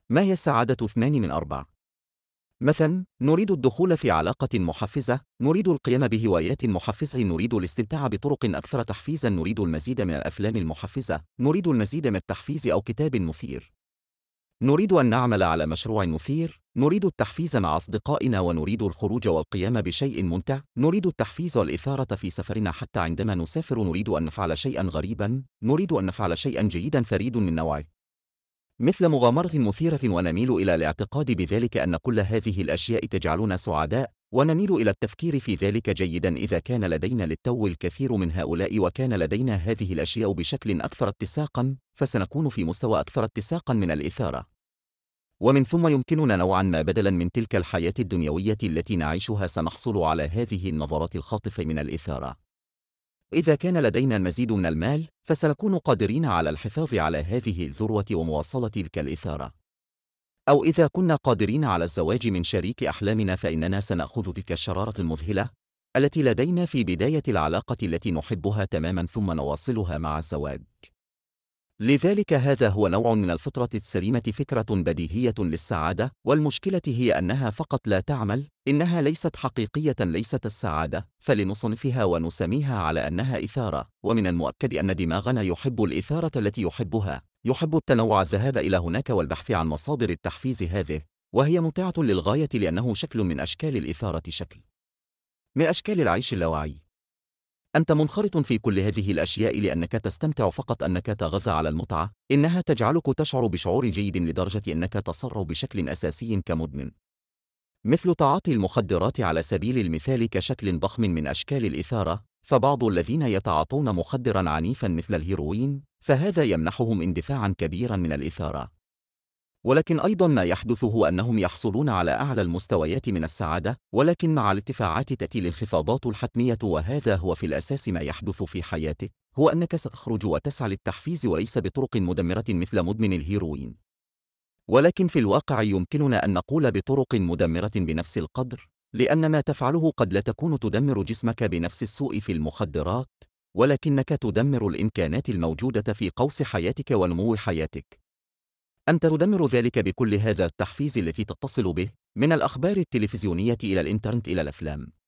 ما هي السعادة 2 من 4؟ مثلا، نريد الدخول في علاقة محفزة، نريد القيام بهوايات محفزة، نريد الاستمتاع بطرق أكثر تحفيزا، نريد المزيد من الأفلام المحفزة، نريد المزيد من التحفيز أو كتاب مثير، نريد أن نعمل على مشروع مثير، نريد التحفيز مع أصدقائنا ونريد الخروج والقيام بشيء ممتع، نريد التحفيز والإثارة في سفرنا حتى عندما نسافر، نريد أن نفعل شيئا غريبا، نريد أن نفعل شيئا جيدا فريد من نوعه مثل مغامرة مثيرة، ونميل إلى الاعتقاد بذلك أن كل هذه الأشياء تجعلنا سعداء، ونميل إلى التفكير في ذلك جيدا إذا كان لدينا للتو الكثير من هؤلاء وكان لدينا هذه الأشياء بشكل أكثر اتساقا، فسنكون في مستوى أكثر اتساقا من الإثارة. ومن ثم يمكننا نوعا ما بدلا من تلك الحياة الدنيوية التي نعيشها سنحصل على هذه النظرات الخاطفة من الإثارة. إذا كان لدينا المزيد من المال، فسنكون قادرين على الحفاظ على هذه الذروة ومواصلة تلك الإثارة. أو إذا كنا قادرين على الزواج من شريك أحلامنا، فإننا سنأخذ تلك الشرارة المذهلة التي لدينا في بداية العلاقة التي نحبها تماما ثم نواصلها مع الزواج. لذلك هذا هو نوع من الفطرة السليمة، فكرة بديهية للسعادة، والمشكلة هي أنها فقط لا تعمل، إنها ليست حقيقية، ليست السعادة، فلنصنفها ونسميها على أنها إثارة، ومن المؤكد أن دماغنا يحب الإثارة التي يحبها، يحب التنوع، الذهاب إلى هناك والبحث عن مصادر التحفيز هذه، وهي ممتعة للغاية لأنه شكل من أشكال الإثارة، شكل من أشكال العيش اللاواعي. أنت منخرط في كل هذه الأشياء لأنك تستمتع، فقط أنك تغذى على المتعة، إنها تجعلك تشعر بشعور جيد لدرجة أنك تصر بشكل أساسي كمدمن، مثل تعاطي المخدرات على سبيل المثال كشكل ضخم من أشكال الإثارة. فبعض الذين يتعاطون مخدرا عنيفا مثل الهيروين، فهذا يمنحهم اندفاعا كبيرا من الإثارة. ولكن أيضا ما يحدث هو أنهم يحصلون على أعلى المستويات من السعادة، ولكن مع الارتفاعات تأتي الانخفاضات الحتمية، وهذا هو في الأساس ما يحدث في حياتك، هو أنك ستخرج وتسعى للتحفيز وليس بطرق مدمرة مثل مدمن الهيروين. ولكن في الواقع يمكننا أن نقول بطرق مدمرة بنفس القدر، لأن ما تفعله قد لا تكون تدمر جسمك بنفس السوء في المخدرات، ولكنك تدمر الإمكانات الموجودة في قوس حياتك ونمو حياتك. أنت تدمر ذلك بكل هذا التحفيز التي تتصل به، من الأخبار التلفزيونية إلى الإنترنت إلى الأفلام.